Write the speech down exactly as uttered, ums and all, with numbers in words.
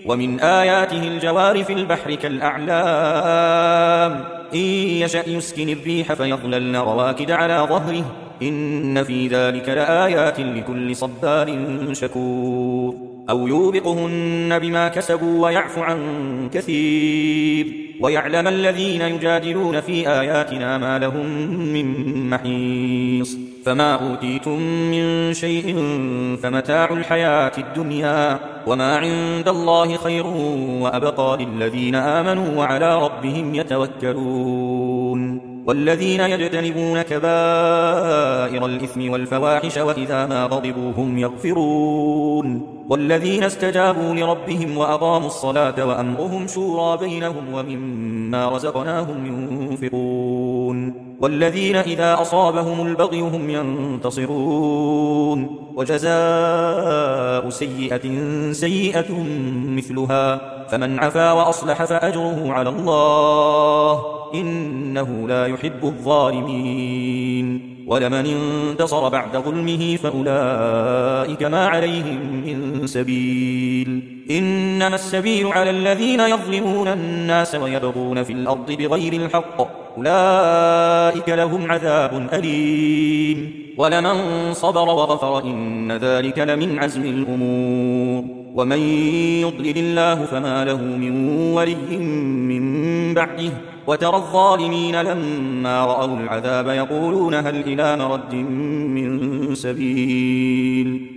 ومن آياته الجوار في البحر كالأعلام إن يشأ يسكن الريح فيظللن رواكد على ظهره إن في ذلك لآيات لكل صبار شكور أو يوبقهن بما كسبوا ويعفو عن كثير ويعلم الذين يجادلون في آياتنا ما لهم من محيص فما أوتيتم من شيء فمتاع الحياة الدنيا وما عند الله خير وأبقى للذين آمنوا وعلى ربهم يتوكلون والذين يجتنبون كبائر الإثم والفواحش وإذا ما غضبوا هم يغفرون والذين استجابوا لربهم وأقاموا الصلاة وأمرهم شورى بينهم ومما رزقناهم ينفقون والذين إذا أصابهم البغي هم ينتصرون وجزاء سيئة سيئة مثلها فمن عفا وأصلح فأجره على الله إنه لا يحب الظالمين ولمن انتصر بعد ظلمه فأولئك ما عليهم من سبيل إنما السبيل على الذين يظلمون الناس ويبغون في الأرض بغير الحق أولئك لهم عذاب أليم ولمن صبر وغفر إن ذلك لمن عزم الأمور ومن يضلل الله فما له من ولي من بعده وترى الظالمين لما رأوا العذاب يقولون هل إلى مرد من سبيل